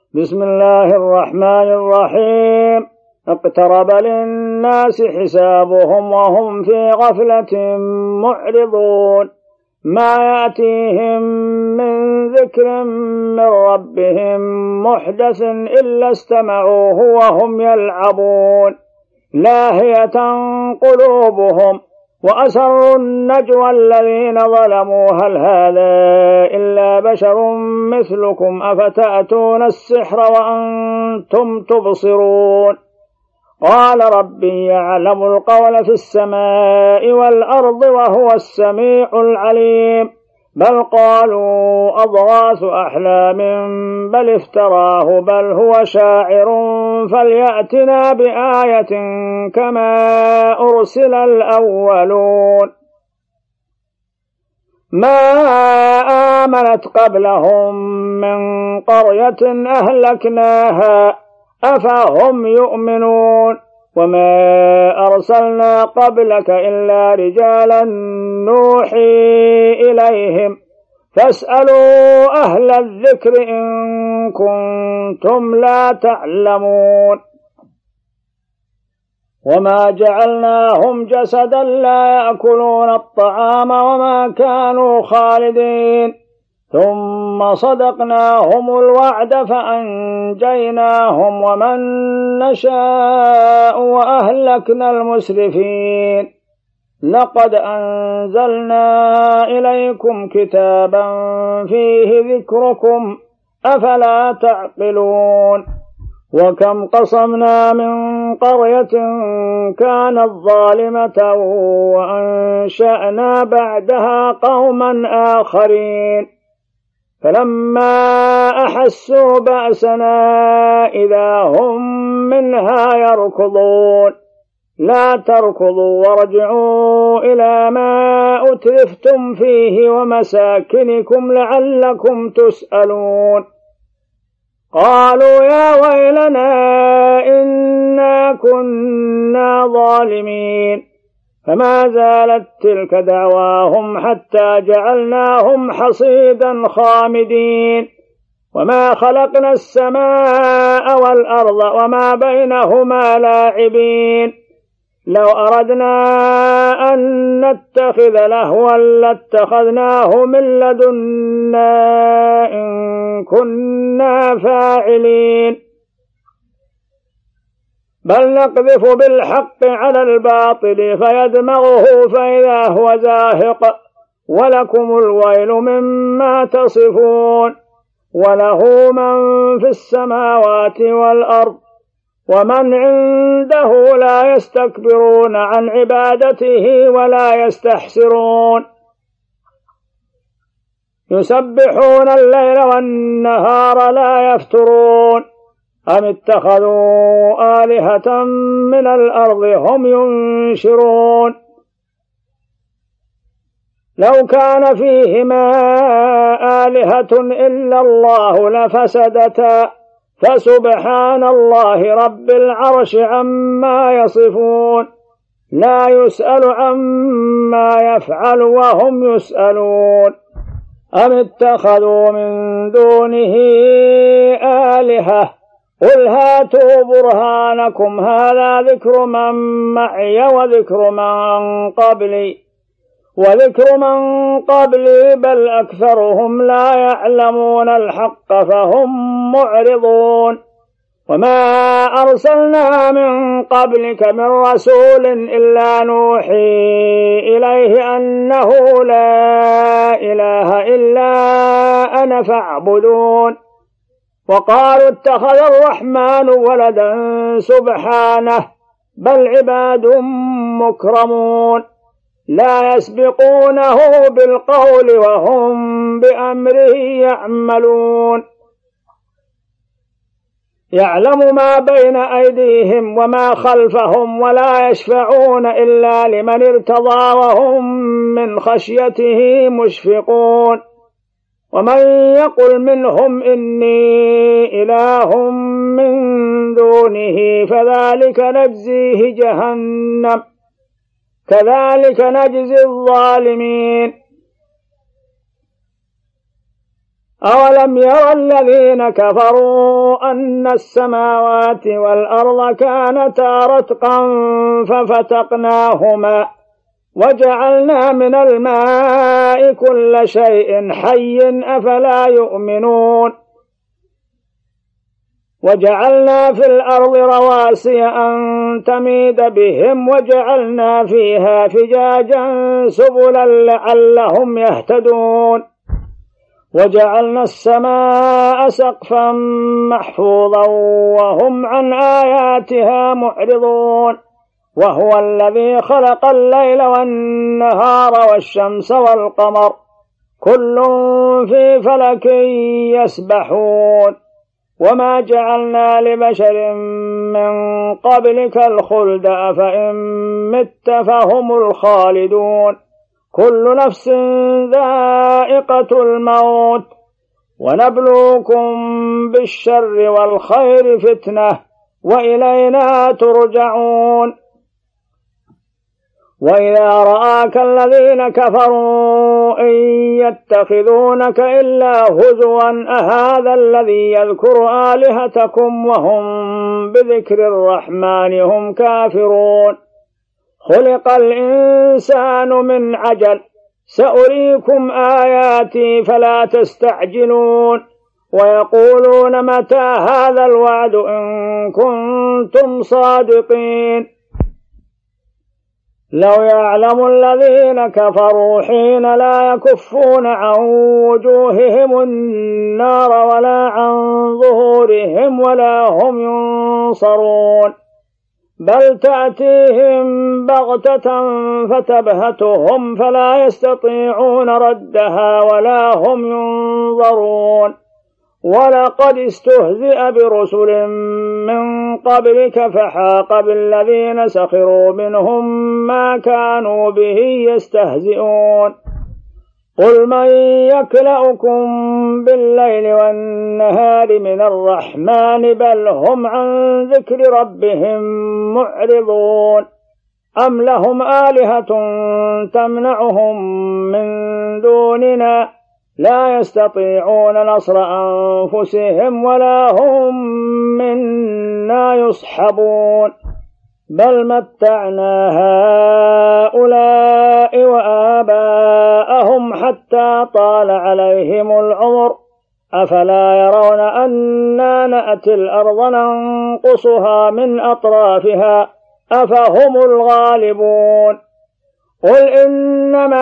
بسم الله الرحمن الرحيم. اقترب للناس حسابهم وهم في غفلة معرضون. ما يأتيهم من ذكر من ربهم محدث إلا استمعوه وهم يلعبون لاهية قلوبهم وأسروا النجوى الذين ظلموا هل هذا إلا بشر مثلكم أفتأتون السحر وأنتم تبصرون. قال ربي يعلم القول في السماء والأرض وهو السميع العليم. بل قالوا أضغاث أحلام بل افتراه بل هو شاعر فليأتنا بآية كما أرسل الأولون. ما آمنت قبلهم من قرية أهلكناها أفهم يؤمنون. وما أرسلنا قبلك إلا رجالا نوحي إليهم فاسألوا أهل الذكر إن كنتم لا تعلمون. وما جعلناهم جسدا لا يأكلون الطعام وما كانوا خالدين ثم صدقناهم الوعد فأنجيناهم ومن نشاء وأهلكنا المسرفين. لقد أنزلنا إليكم كتابا فيه ذكركم أفلا تعقلون. وكم قصمنا من قرية كانت ظالمة وأنشأنا بعدها قوما آخرين فلما أحسوا بأسنا إذا هم منها يركضون. لا تركضوا وارجعوا إلى ما أترفتم فيه ومساكنكم لعلكم تسألون. قالوا يا ويلنا إنا كنا ظالمين. فما زالت تلك دعواهم حتى جعلناهم حصيدا خامدين. وما خلقنا السماء والأرض وما بينهما لاعبين. لو أردنا أن نتخذ لهوا لاتخذناه من لدنا إن كنا فاعلين. بل نقذف بالحق على الباطل فيدمغه فإذا هو زاهق ولكم الويل مما تصفون. وله من في السماوات والأرض ومن عنده لا يستكبرون عن عبادته ولا يستحسرون. يسبحون الليل والنهار لا يفترون. أم اتخذوا آلهة من الأرض هم ينشرون. لو كان فيهما آلهة إلا الله لفسدتا فسبحان الله رب العرش عما يصفون. لا يسأل عما يفعل وهم يسألون. أم اتخذوا من دونه آلهة قل هاتوا برهانكم هذا ذكر من معي وذكر من قبلي بل أكثرهم لا يعلمون الحق فهم معرضون. وما أرسلنا من قبلك من رسول إلا نوحي إليه أنه لا إله إلا أنا فاعبدون. وقالوا اتخذ الرحمن ولدا سبحانه بل عباد مكرمون لا يسبقونه بالقول وهم بأمره يعملون. يعلم ما بين أيديهم وما خلفهم ولا يشفعون إلا لمن ارتضى وهم من خشيته مشفقون. ومن يقل منهم إني إله من دونه فذلك نجزيه جهنم كذلك نجزي الظالمين. أولم يرى الذين كفروا أن السماوات والأرض كانتا رتقا ففتقناهما وجعلنا من الماء كل شيء حي أفلا يؤمنون وجعلنا في الأرض رواسي أن تميد بهم وجعلنا فيها فجاجا سبلا لعلهم يهتدون وجعلنا السماء سقفا محفوظا وهم عن آياتها معرضون وهو الذي خلق الليل والنهار والشمس والقمر كل في فلك يسبحون وما جعلنا لبشر من قبلك الخلد أفإن مت فهم الخالدون كل نفس ذائقة الموت ونبلوكم بالشر والخير فتنة وإلينا ترجعون وإذا رآك الذين كفروا إن يتخذونك إلا هزوا أهذا الذي يذكر آلهتكم وهم بذكر الرحمن هم كافرون خلق الإنسان من عجل سأريكم آياتي فلا تستعجلون ويقولون متى هذا الوعد إن كنتم صادقين لو يعلم الذين كفروا حين لا يكفون عن وجوههم النار ولا عن ظهورهم ولا هم ينصرون بل تأتيهم بغتة فتبهتهم فلا يستطيعون ردها ولا هم ينظرون ولقد استهزئ برسل من قبلك فحاق بالذين سخروا منهم ما كانوا به يستهزئون قل من يكلأكم بالليل والنهار من الرحمن بل هم عن ذكر ربهم معرضون أم لهم آلهة تمنعهم من دوننا لا يستطيعون نصر أنفسهم ولا هم منا يصحبون بل متعنا هؤلاء وآباءهم حتى طال عليهم العمر أفلا يرون أنا نأتي الأرض ننقصها من أطرافها أفهم الغالبون قل إنما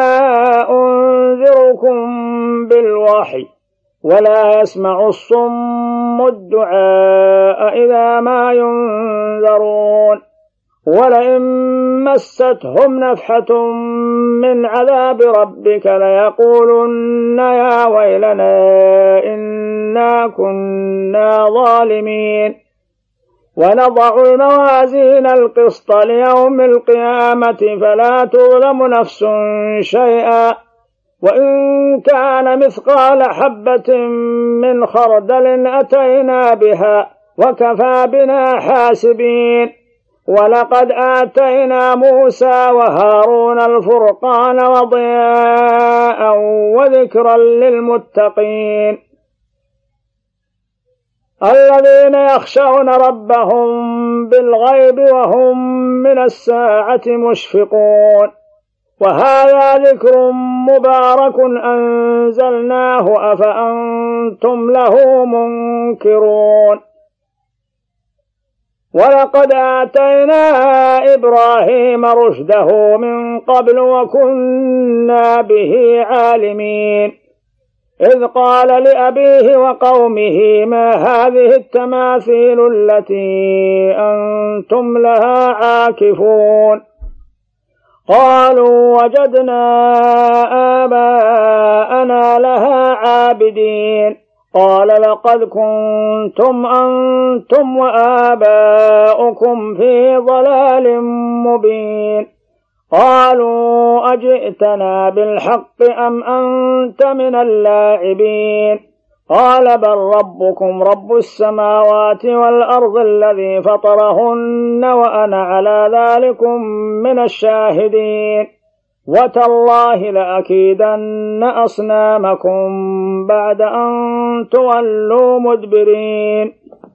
أنذركم بالوحي ولا يسمع الصم الدعاء إذا ما ينذرون ولئن مستهم نفحة من عذاب ربك ليقولن يا ويلنا إنا كنا ظالمين ونضع الموازين القسط ليوم القيامة فلا تظلم نفس شيئا وإن كان مثقال حبة من خردل أتينا بها وكفى بنا حاسبين ولقد آتينا موسى وهارون الفرقان وضياء وذكرا للمتقين الذين يخشون ربهم بالغيب وهم من الساعة مشفقون وهذا ذكر مبارك أنزلناه أفأنتم له منكرون ولقد آتينا إبراهيم رشده من قبل وكنا به عالمين إذ قال لأبيه وقومه ما هذه التماثيل التي أنتم لها عاكفون قالوا وجدنا آباءنا لها عابدين قال لقد كنتم أنتم وآباؤكم في ضلال مبين قالوا أجئتنا بالحق أم أنت من اللاعبين قال بل ربكم رب السماوات والأرض الذي فطرهن وأنا على ذلكم من الشاهدين وتالله لأكيدن أصنامكم بعد أن تولوا مدبرين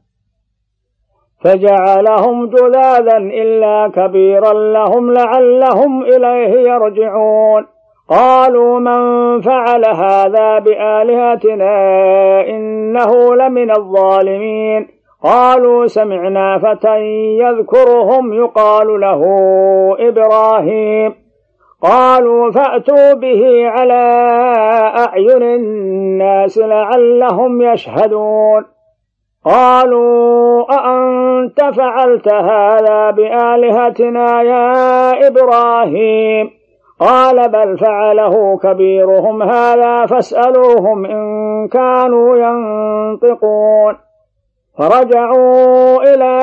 فجعلهم جذاذا إلا كبيرا لهم لعلهم إليه يرجعون قالوا من فعل هذا بآلهتنا إنه لمن الظالمين قالوا سمعنا فتى يذكرهم يقال له إبراهيم قالوا فأتوا به على أعين الناس لعلهم يشهدون قالوا أأنت فعلت هذا بآلهتنا يا إبراهيم قال بل فعله كبيرهم هذا فاسألوهم إن كانوا ينطقون فرجعوا إلى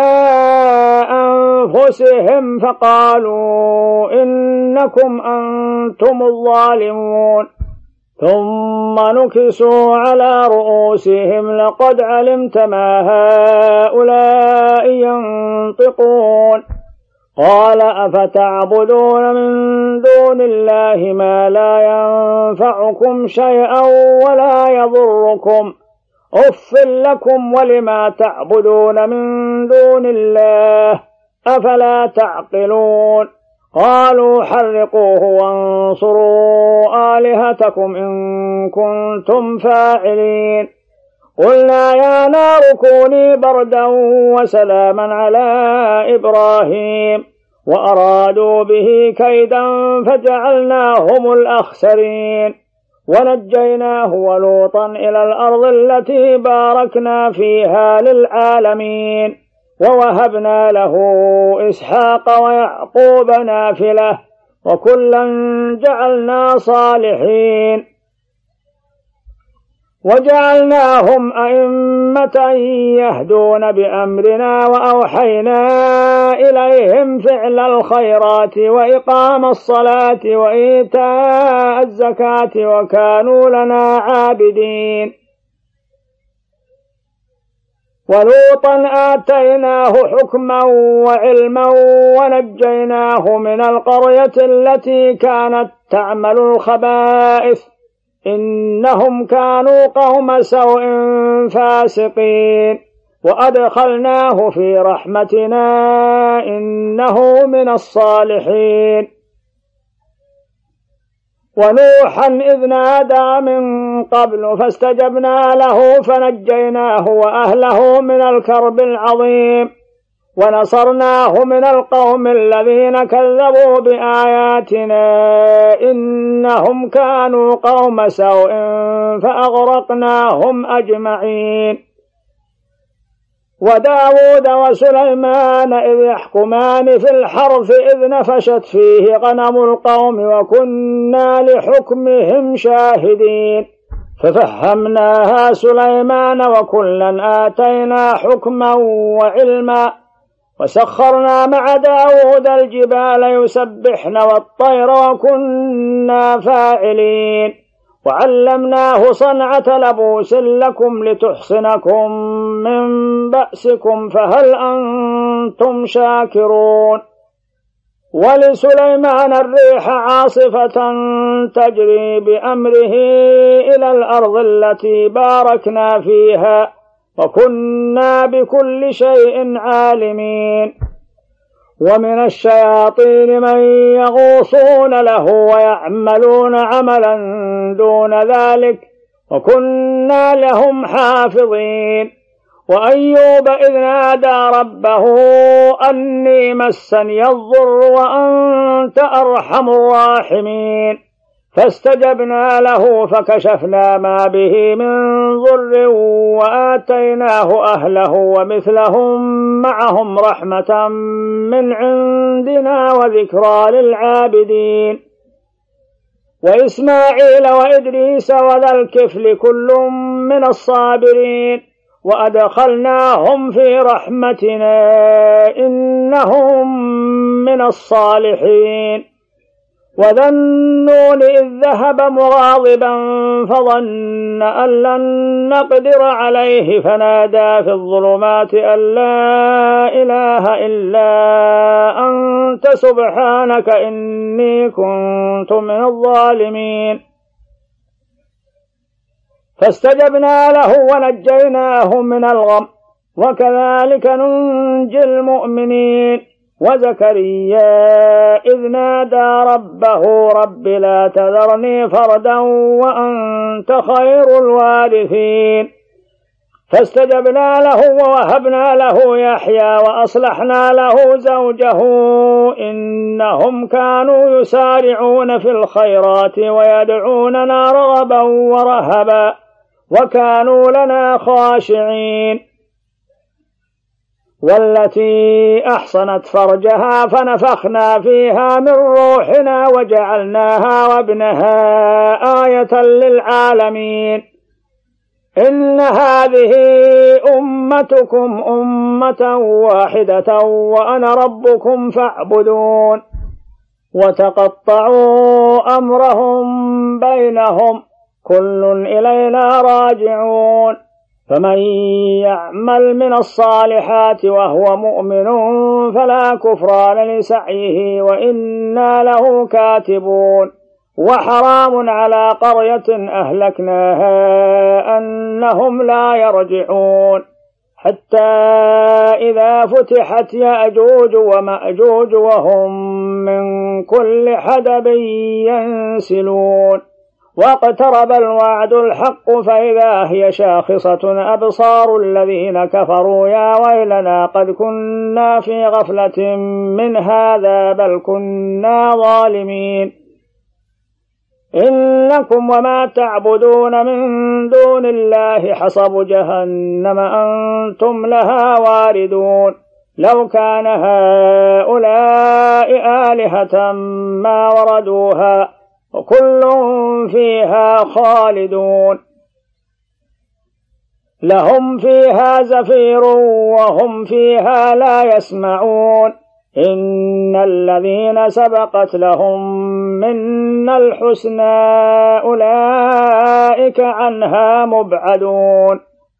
أنفسهم فقالوا إنكم أنتم الظالمون ثم نكسوا على رؤوسهم لقد علمت ما هؤلاء ينطقون قال أفتعبدون من دون الله ما لا ينفعكم شيئا ولا يضركم أف لكم ولما تعبدون من دون الله أفلا تعقلون قالوا حرقوه وانصروا آلهتكم إن كنتم فاعلين قلنا يا نار كوني بردا وسلاما على إبراهيم وأرادوا به كيدا فجعلناهم الأخسرين ونجيناه ولوطا إلى الأرض التي باركنا فيها للعالمين ووهبنا له إسحاق ويعقوب نافلة وكلا جعلنا صالحين وجعلناهم أئمة يهدون بأمرنا وأوحينا إليهم فعل الخيرات وإقام الصلاة وإيتاء الزكاة وكانوا لنا عابدين ولوطا آتيناه حكما وعلما ونجيناه من القرية التي كانت تعمل الخبائث إنهم كانوا قوم سوء فاسقين وأدخلناه في رحمتنا إنه من الصالحين ونوحا إذ نادى من قبل فاستجبنا له فنجيناه وأهله من الكرب العظيم ونصرناه من القوم الذين كذبوا بآياتنا إنهم كانوا قوم سوء فأغرقناهم أجمعين وداود وسليمان إذ يحكمان في الحرث إذ نفشت فيه غنم القوم وكنا لحكمهم شاهدين ففهمناها سليمان وكلا آتينا حكما وعلما وسخرنا مع داود الجبال يسبحن والطير وكنا فاعلين وعلمناه صنعة لبوس لكم لتحصنكم من بأسكم فهل أنتم شاكرون ولسليمان الريح عاصفة تجري بأمره إلى الأرض التي باركنا فيها وكنا بكل شيء عالمين ومن الشياطين من يغوصون له ويعملون عملا دون ذلك وكنا لهم حافظين وأيوب إذ نادى ربه أني مسني الضر وأنت أرحم الراحمين فاستجبنا له فكشفنا ما به من ضر وآتيناه أهله ومثلهم معهم رحمة من عندنا وذكرى للعابدين وإسماعيل وإدريس وذا الكفل كل من الصابرين وأدخلناهم في رحمتنا إنهم من الصالحين وذا النون إذ ذهب مغاضبا فظن أن لن نقدر عليه فنادى في الظلمات أن لا إله إلا أنت سبحانك إني كنت من الظالمين. فاستجبنا له ونجيناه من الغم وكذلك ننجي المؤمنين. وزكريا إذ نادى ربه رب لا تذرني فردا وأنت خير الوارثين. فاستجبنا له ووهبنا له يحيى وأصلحنا له زوجه إنهم كانوا يسارعون في الخيرات ويدعوننا رغبا ورهبا وكانوا لنا خاشعين. والتي أحصنت فرجها فنفخنا فيها من روحنا وجعلناها وابنها آية للعالمين. إن هذه أمتكم أمة واحدة وأنا ربكم فاعبدون. وتقطعوا أمرهم بينهم كل إلينا راجعون. فمن يعمل من الصالحات وهو مؤمن فلا كفران لسعيه وإنا له كاتبون. وحرام على قرية أهلكناها أنهم لا يرجعون حتى إذا فتحت يأجوج ومأجوج وهم من كل حدب ينسلون. واقترب الوعد الحق فإذا هي شاخصة أبصار الذين كفروا يا ويلنا قد كنا في غفلة من هذا بل كنا ظالمين. إنكم وما تعبدون من دون الله حصب جهنم أنتم لها واردون. لو كان هؤلاء آلهة ما وردوها وكل فيها خالدون. لهم فيها زفير وهم فيها لا يسمعون. إن الذين سبقت لهم منا الحسنى أولئك عنها مبعدون.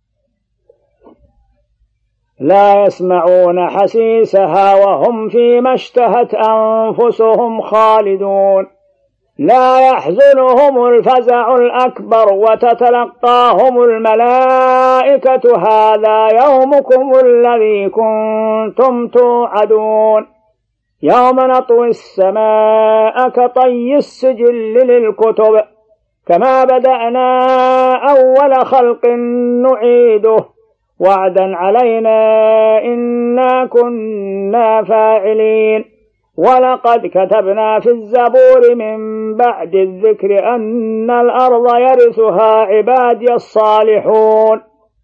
لا يسمعون حسيسها وهم فيما اشتهت أنفسهم خالدون. لا يحزنهم الفزع الأكبر وتتلقاهم الملائكة هذا يومكم الذي كنتم توعدون. يوم نطوي السماء كطي السجل للكتب كما بدأنا أول خلق نعيده وعدا علينا إنا كنا فاعلين. ولقد كتبنا في الزبور من بعد الذكر أن الأرض يرثها عبادي الصالحون.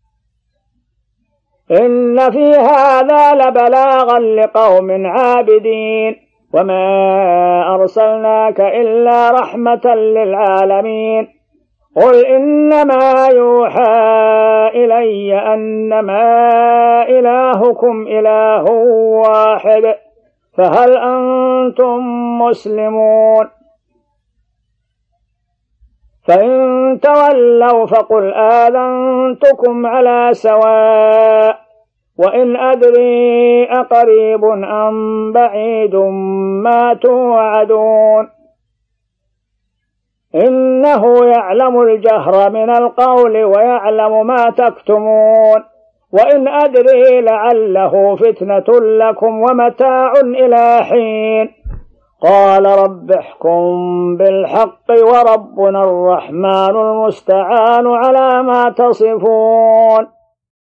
إن في هذا لبلاغا لقوم عابدين. وما أرسلناك إلا رحمة للعالمين. قل إنما يوحى إلي أنما إلهكم إله واحد فهل أنتم مسلمون؟ فإن تولوا فقل آذنتكم على سواء وإن أدري أقريب أم بعيد ما توعدون. إنه يعلم الجهر من القول ويعلم ما تكتمون. وإن أدري لعله فتنة لكم ومتاع إلى حين. قال رب احكم بالحق وربنا الرحمن المستعان على ما تصفون.